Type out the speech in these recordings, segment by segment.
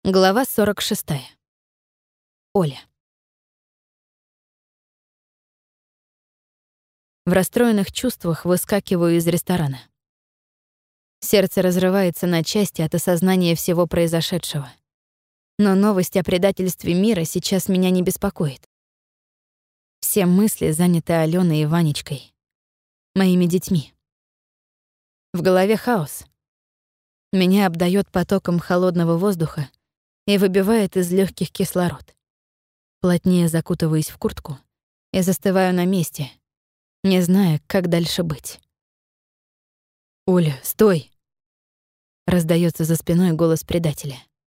Глава 46. Оля. В расстроенных чувствах выскакиваю из ресторана. Сердце разрывается на части от осознания всего произошедшего. Но новость о предательстве мира сейчас меня не беспокоит. Все мысли заняты Алёной и Ванечкой, моими детьми. В голове хаос. Меня обдаёт потоком холодного воздуха и выбивает из легких кислород. Плотнее закутываюсь в куртку и застываю на месте, не зная, как дальше быть. «Оля, стой!» — раздается за спиной голос предателя.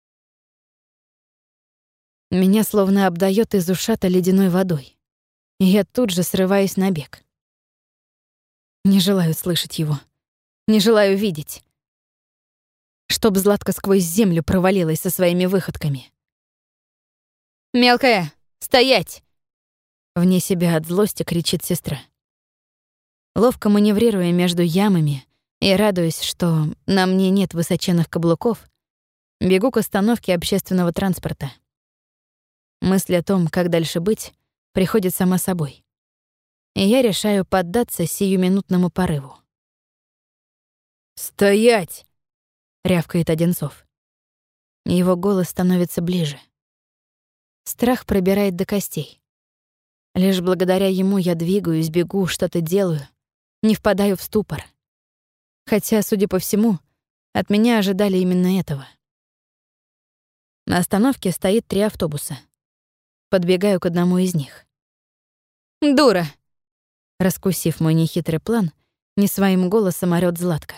Меня словно обдаёт из ушата ледяной водой, и я тут же срываюсь на бег. Не желаю слышать его, не желаю видеть. Чтоб Златка сквозь землю провалилась со своими выходками. «Мелкая, стоять!» Вне себя от злости кричит сестра. Ловко маневрируя между ямами и радуясь, что на мне нет высоченных каблуков, бегу к остановке общественного транспорта. Мысль о том, как дальше быть, приходит сама собой. И я решаю поддаться сиюминутному порыву. «Стоять!» — рявкает Одинцов. Его голос становится ближе. Страх пробирает до костей. Лишь благодаря ему я двигаюсь, бегу, что-то делаю, не впадаю в ступор. Хотя, судя по всему, от меня ожидали именно этого. На остановке стоит 3 автобуса. Подбегаю к одному из них. «Дура!» Раскусив мой нехитрый план, не своим голосом орёт Златка.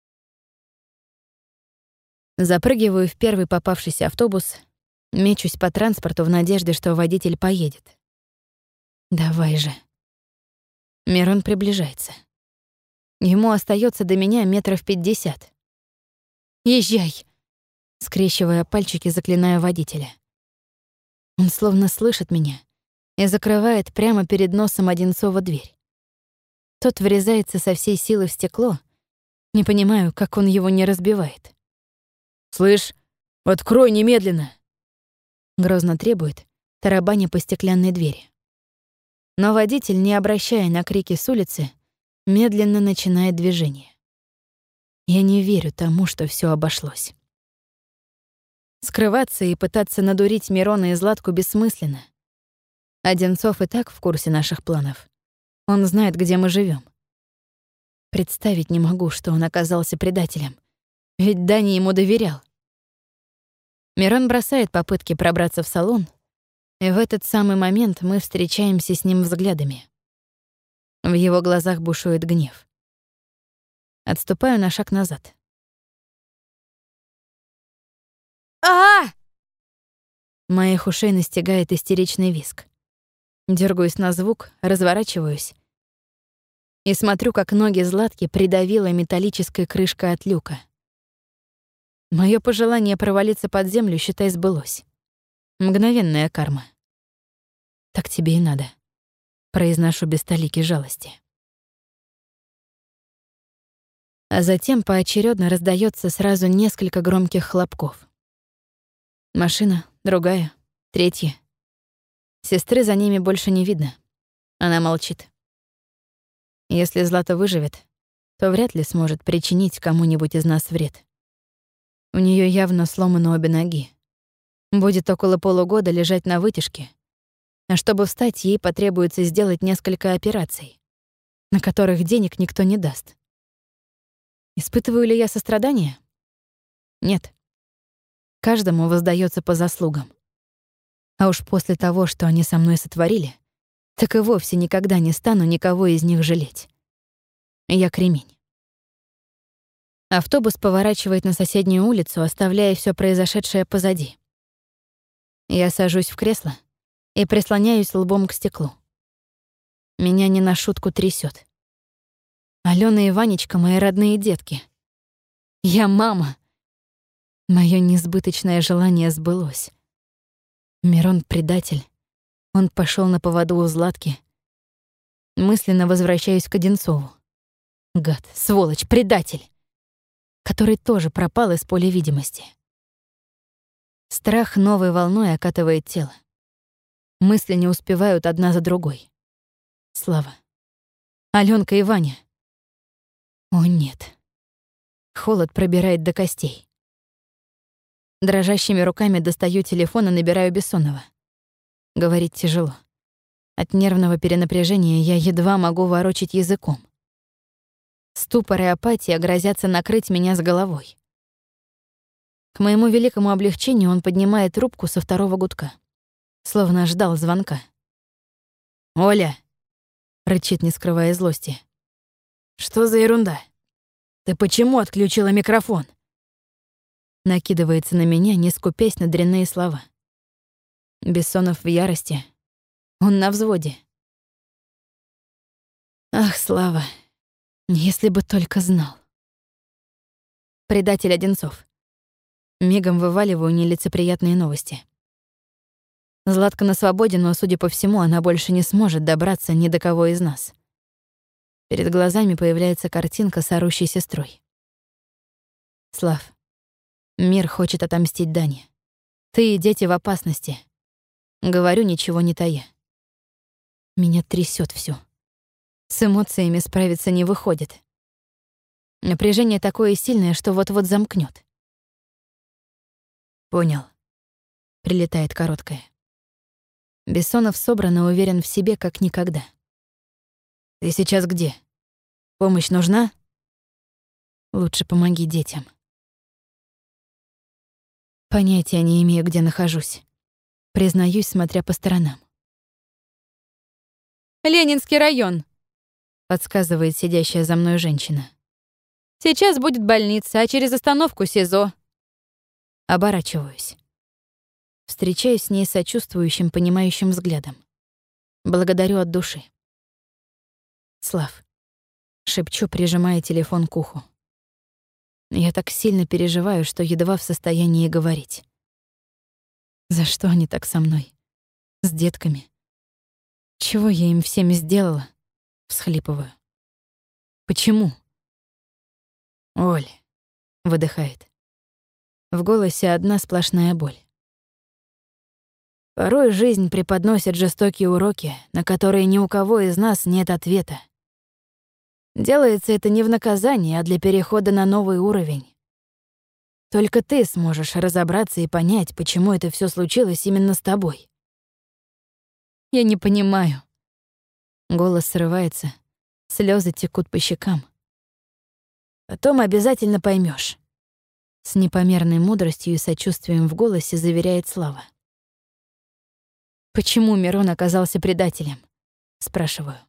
Запрыгиваю в первый попавшийся автобус, мечусь по транспорту в надежде, что водитель поедет. Давай же. Мирон приближается. Ему остается до меня 50 метров. «Езжай!» Скрещивая пальчики, заклинаю водителя. Он словно слышит меня и закрывает прямо перед носом Одинцова дверь. Тот врезается со всей силы в стекло. Не понимаю, как он его не разбивает. «Слышь, открой немедленно!» Грозно требует, тарабаня по стеклянной двери. Но водитель, не обращая на крики с улицы, медленно начинает движение. Я не верю тому, что всё обошлось. Скрываться и пытаться надурить Мирона и Златку бессмысленно. Одинцов и так в курсе наших планов. Он знает, где мы живём. Представить не могу, что он оказался предателем. Ведь Даня ему доверял. Мирон бросает попытки пробраться в салон, и в этот самый момент мы встречаемся с ним взглядами. В его глазах бушует гнев. Отступаю на шаг назад. а Моих ушей настигает истеричный визг. Дёргаюсь на звук, разворачиваюсь и смотрю, как ноги Златки придавило металлической крышкой от люка. Моё пожелание провалиться под землю, считай, сбылось. Мгновенная карма. «Так тебе и надо», — произношу без толики жалости. А затем поочерёдно раздаётся сразу несколько громких хлопков. Машина, другая, третья. Сестры за ними больше не видно. Она молчит. Если Злата выживет, то вряд ли сможет причинить кому-нибудь из нас вред. У неё явно сломаны обе ноги. Будет около полугода лежать на вытяжке. А чтобы встать, ей потребуется сделать несколько операций, на которых денег никто не даст. Испытываю ли я сострадание? Нет. Каждому воздаётся по заслугам. А уж после того, что они со мной сотворили, так и вовсе никогда не стану никого из них жалеть. Я кремень. Автобус поворачивает на соседнюю улицу, оставляя всё произошедшее позади. Я сажусь в кресло и прислоняюсь лбом к стеклу. Меня не на шутку трясёт. Алёна и Ванечка — мои родные детки. Я мама. Моё несбыточное желание сбылось. Мирон — предатель. Он пошёл на поводу у Златки. Мысленно возвращаюсь к Одинцову. Гад, сволочь, предатель, который тоже пропал из поля видимости. Страх новой волной окатывает тело. Мысли не успевают одна за другой. Слава. Алёнка и Ваня. О, нет. Холод пробирает до костей. Дрожащими руками достаю телефон и набираю Бессонова. Говорить тяжело. От нервного перенапряжения я едва могу ворочать языком. Ступор и апатия грозятся накрыть меня с головой. К моему великому облегчению он поднимает трубку со второго гудка, словно ждал звонка. «Оля!» — рычит, не скрывая злости. «Что за ерунда? Ты почему отключила микрофон?» Накидывается на меня, не скупясь на дрянные слова. Бессонов в ярости. Он на взводе. Ах, Слава, если бы только знал. Предатель Одинцов. Мигом вываливаю нелицеприятные новости. Златка на свободе, но, судя по всему, она больше не сможет добраться ни до кого из нас. Перед глазами появляется картинка с орущей сестрой. Слав, мир хочет отомстить Дане. Ты и дети в опасности. Говорю, ничего не тая. Меня трясет всё. С эмоциями справиться не выходит. Напряжение такое сильное, что вот-вот замкнёт. «Понял», — прилетает короткое. Бессонов собран и уверен в себе, как никогда. «Ты сейчас где? Помощь нужна?» «Лучше помоги детям». Понятия не имею, где нахожусь. Признаюсь, смотря по сторонам. «Ленинский район», — подсказывает сидящая за мной женщина. «Сейчас будет больница, а через остановку СИЗО». Оборачиваюсь. Встречаюсь с ней сочувствующим, понимающим взглядом. Благодарю от души. «Слав», — шепчу, прижимая телефон к уху. Я так сильно переживаю, что едва в состоянии говорить. За что они так со мной? С детками? Чего я им всем сделала? Всхлипываю. Почему? «Оль», — выдыхает. В голосе одна сплошная боль. Порой жизнь преподносит жестокие уроки, на которые ни у кого из нас нет ответа. Делается это не в наказание, а для перехода на новый уровень. Только ты сможешь разобраться и понять, почему это всё случилось именно с тобой. «Я не понимаю». Голос срывается, слёзы текут по щекам. Потом обязательно поймёшь. С непомерной мудростью и сочувствием в голосе заверяет Слава. «Почему Мирон оказался предателем?» — спрашиваю.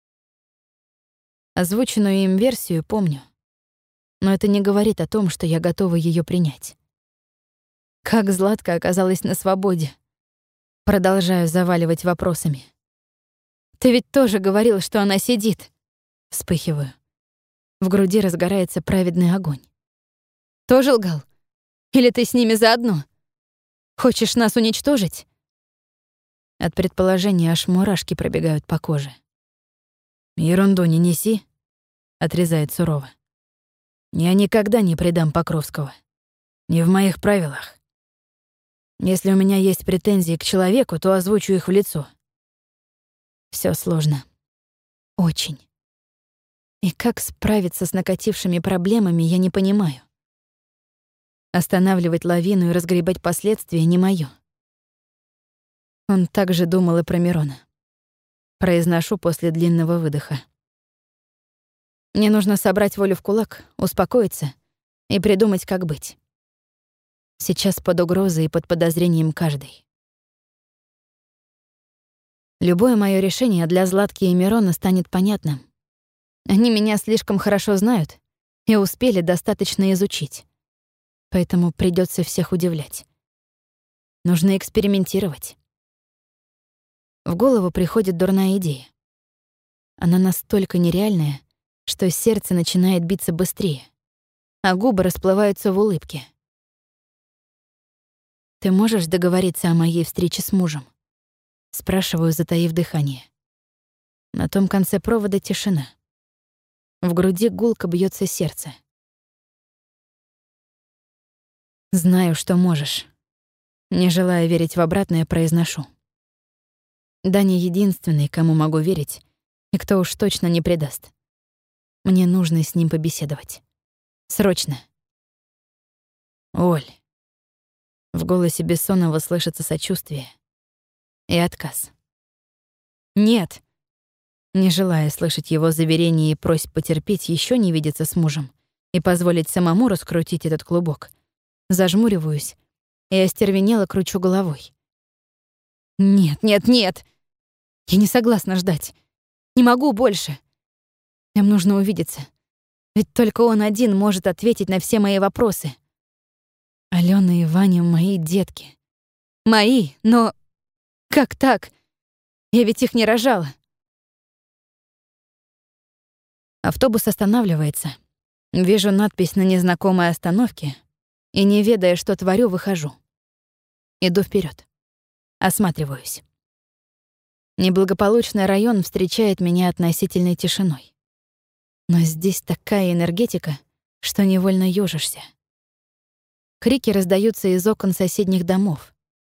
Озвученную им версию помню, но это не говорит о том, что я готова её принять. Как Златка оказалась на свободе? Продолжаю заваливать вопросами. «Ты ведь тоже говорил, что она сидит!» Вспыхиваю. В груди разгорается праведный огонь. «Тоже лгал? Или ты с ними заодно? Хочешь нас уничтожить?» От предположения аж мурашки пробегают по коже. «Ерунду не неси», — отрезает сурово. «Я никогда не предам Покровского. Не в моих правилах. Если у меня есть претензии к человеку, то озвучу их в лицо». Всё сложно. Очень. И как справиться с накатившими проблемами, я не понимаю. Останавливать лавину и разгребать последствия не моё. Он также думал и про Мирона. Произношу после длинного выдоха. Мне нужно собрать волю в кулак, успокоиться и придумать, как быть. Сейчас под угрозой и под подозрением каждый. Любое моё решение для Златки и Мирона станет понятным. Они меня слишком хорошо знают и успели достаточно изучить. Поэтому придётся всех удивлять. Нужно экспериментировать. В голову приходит дурная идея. Она настолько нереальная, что сердце начинает биться быстрее, а губы расплываются в улыбке. «Ты можешь договориться о моей встрече с мужем?» Спрашиваю, затаив дыхание. На том конце провода тишина. В груди гулко бьётся сердце. «Знаю, что можешь», Не желая верить в обратное, произношу. Даня единственный, кому могу верить, и кто уж точно не предаст. Мне нужно с ним побеседовать. Срочно. Оль. В голосе Бессонова слышится сочувствие и отказ. Нет. Не желая слышать его заверений и просьб потерпеть, еще не видеться с мужем и позволить самому раскрутить этот клубок, зажмуриваюсь и остервенело кручу головой. Нет, нет, нет. Я не согласна ждать. Не могу больше. Нам нужно увидеться. Ведь только он один может ответить на все мои вопросы. Алёна и Ваня — мои детки. Мои, но как так? Я ведь их не рожала. Автобус останавливается. Вижу надпись на незнакомой остановке и, не ведая, что творю, выхожу. Иду вперед. Осматриваюсь. Неблагополучный район встречает меня относительной тишиной. Но здесь такая энергетика, что невольно ёжишься. Крики раздаются из окон соседних домов.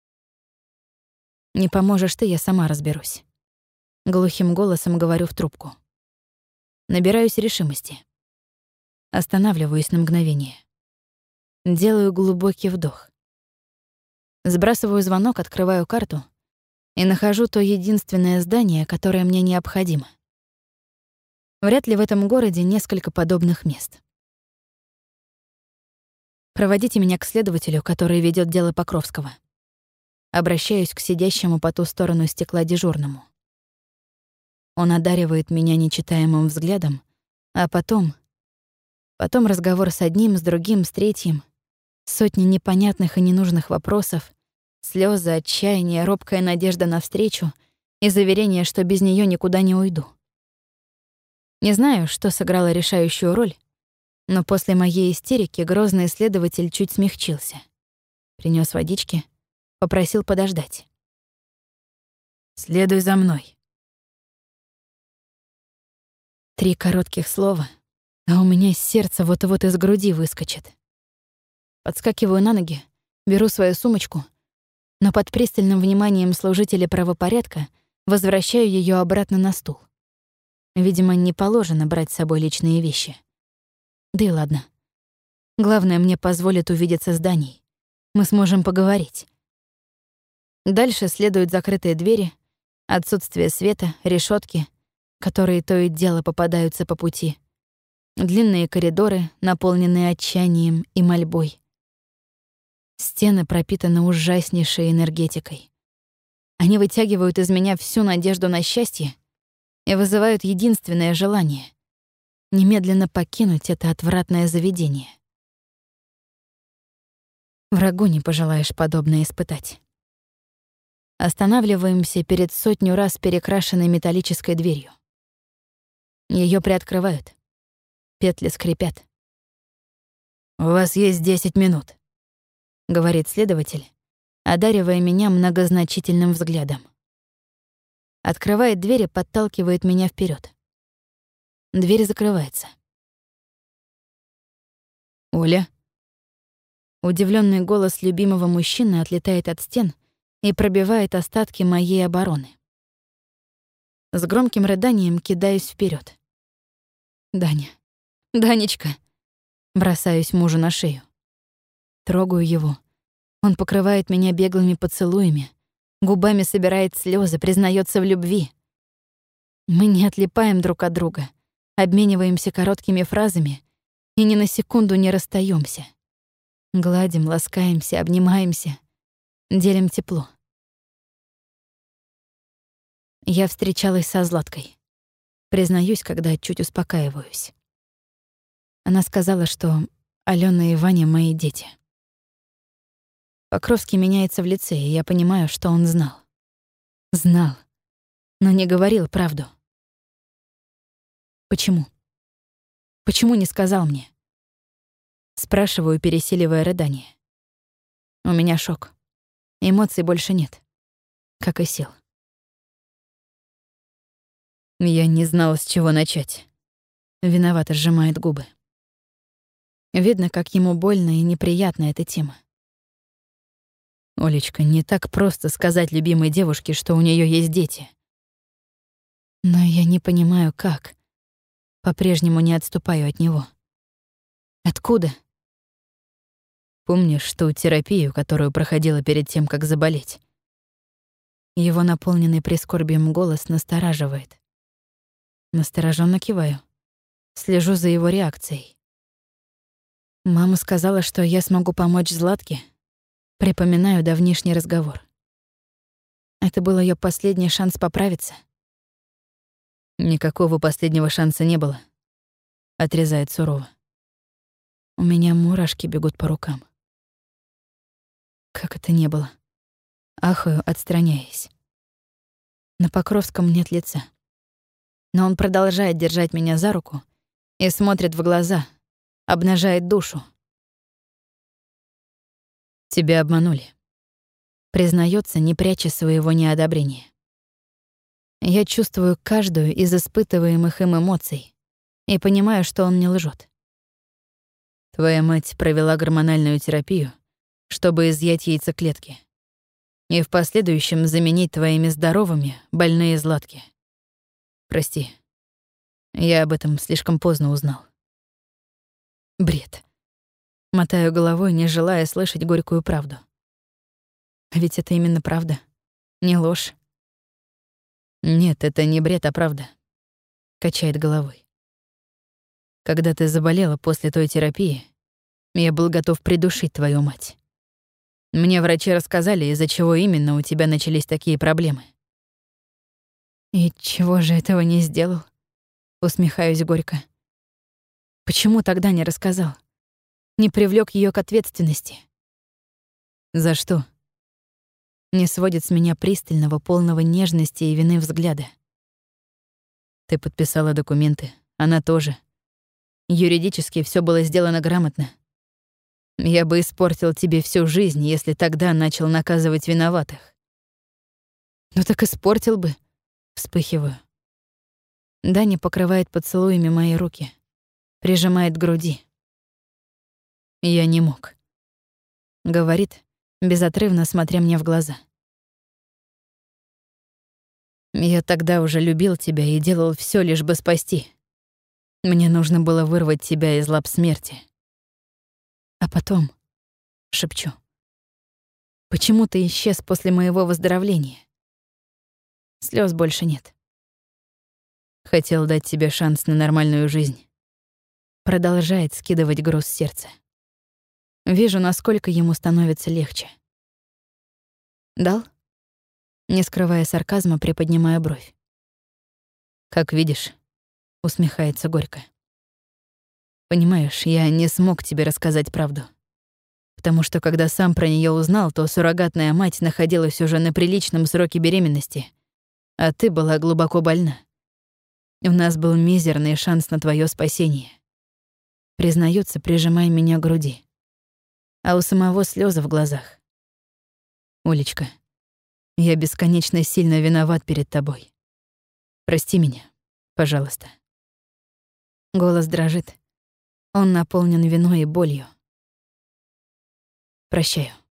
«Не поможешь ты, я сама разберусь». Глухим голосом говорю в трубку. Набираюсь решимости. Останавливаюсь на мгновение. Делаю глубокий вдох. Сбрасываю звонок, открываю карту и нахожу то единственное здание, которое мне необходимо. Вряд ли в этом городе несколько подобных мест. Проводите меня к следователю, который ведет дело Покровского. Обращаюсь к сидящему по ту сторону стекла дежурному. Он одаривает меня нечитаемым взглядом, а потом разговор с одним, с другим, с третьим, сотни непонятных и ненужных вопросов, слезы, отчаяние, робкая надежда на встречу и заверение, что без нее никуда не уйду. Не знаю, что сыграло решающую роль, но после моей истерики грозный следователь чуть смягчился. Принес водички, попросил подождать. «Следуй за мной». 3 коротких слова, а у меня сердце вот-вот из груди выскочит. Подскакиваю на ноги, беру свою сумочку, но под пристальным вниманием служителя правопорядка возвращаю ее обратно на стул. Видимо, не положено брать с собой личные вещи. Да и ладно. Главное, мне позволят увидеться с Даней. Мы сможем поговорить. Дальше следуют закрытые двери, отсутствие света, решетки, которые то и дело попадаются по пути, длинные коридоры, наполненные отчаянием и мольбой. Стены пропитаны ужаснейшей энергетикой. Они вытягивают из меня всю надежду на счастье и вызывают единственное желание — немедленно покинуть это отвратное заведение. Врагу не пожелаешь подобное испытать. Останавливаемся перед 100 раз перекрашенной металлической дверью. Ее приоткрывают. Петли скрипят. «У вас есть 10 минут», — говорит следователь, одаривая меня многозначительным взглядом. Открывает дверь и подталкивает меня вперед. Дверь закрывается. «Оля?» Удивленный голос любимого мужчины отлетает от стен и пробивает остатки моей обороны. С громким рыданием кидаюсь вперед. «Даня! Данечка!» Бросаюсь мужу на шею. Трогаю его. Он покрывает меня беглыми поцелуями, губами собирает слезы, признается в любви. Мы не отлипаем друг от друга, обмениваемся короткими фразами и ни на секунду не расстаемся. Гладим, ласкаемся, обнимаемся, делим тепло. Я встречалась со Златкой. Признаюсь, когда чуть успокаиваюсь. Она сказала, что Алёна и Ваня — мои дети. Покровский меняется в лице, и я понимаю, что он знал. Знал, но не говорил правду. Почему? Почему не сказал мне? Спрашиваю, пересиливая рыдание. У меня шок. Эмоций больше нет. Как и сил. Я не знала, с чего начать. Виновато сжимает губы. Видно, как ему больно и неприятна эта тема. Олечка, не так просто сказать любимой девушке, что у нее есть дети. Но я не понимаю, как. По-прежнему не отступаю от него. Откуда? Помнишь ту терапию, которую проходила перед тем, как заболеть? Его наполненный прискорбием голос настораживает. Настороженно киваю. Слежу за его реакцией. Мама сказала, что я смогу помочь Златке. Припоминаю давнишний разговор. Это был ее последний шанс поправиться. Никакого последнего шанса не было. Отрезает сурово. У меня мурашки бегут по рукам. Как это не было? Ахаю, отстраняясь. На Покровском нет лица. Но он продолжает держать меня за руку и смотрит в глаза, обнажает душу. Тебя обманули. Признается, не пряча своего неодобрения. Я чувствую каждую из испытываемых им эмоций и понимаю, что он не лжет. Твоя мать провела гормональную терапию, чтобы изъять яйцеклетки и в последующем заменить твоими здоровыми больные Златки. Прости, я об этом слишком поздно узнал. Бред. Мотаю головой, не желая слышать горькую правду. Ведь это именно правда, не ложь. Нет, это не бред, а правда. Качает головой. Когда ты заболела после той терапии, я был готов придушить твою мать. Мне врачи рассказали, из-за чего именно у тебя начались такие проблемы. И чего же этого не сделал? Усмехаюсь горько. Почему тогда не рассказал? Не привлёк её к ответственности? За что? Не сводит с меня пристального, полного нежности и вины взгляда. Ты подписала документы, она тоже. Юридически всё было сделано грамотно. Я бы испортил тебе всю жизнь, если тогда начал наказывать виноватых. Ну так испортил бы. Вспыхиваю. Даня покрывает поцелуями мои руки, прижимает к груди. Я не мог. Говорит, безотрывно смотря мне в глаза. Я тогда уже любил тебя и делал всё, лишь бы спасти. Мне нужно было вырвать тебя из лап смерти. А потом, шепчу, почему ты исчез после моего выздоровления? Слёз больше нет. Хотел дать тебе шанс на нормальную жизнь. Продолжает скидывать груз с сердца. Вижу, насколько ему становится легче. Дал? Не скрывая сарказма, приподнимая бровь. Как видишь, усмехается горько. Понимаешь, я не смог тебе рассказать правду. Потому что когда сам про неё узнал, то суррогатная мать находилась уже на приличном сроке беременности, а ты была глубоко больна. У нас был мизерный шанс на твоё спасение. Признается, прижимая меня к груди. А у самого слёзы в глазах. Олечка, я бесконечно сильно виноват перед тобой. Прости меня, пожалуйста. Голос дрожит. Он наполнен виной и болью. Прощаю.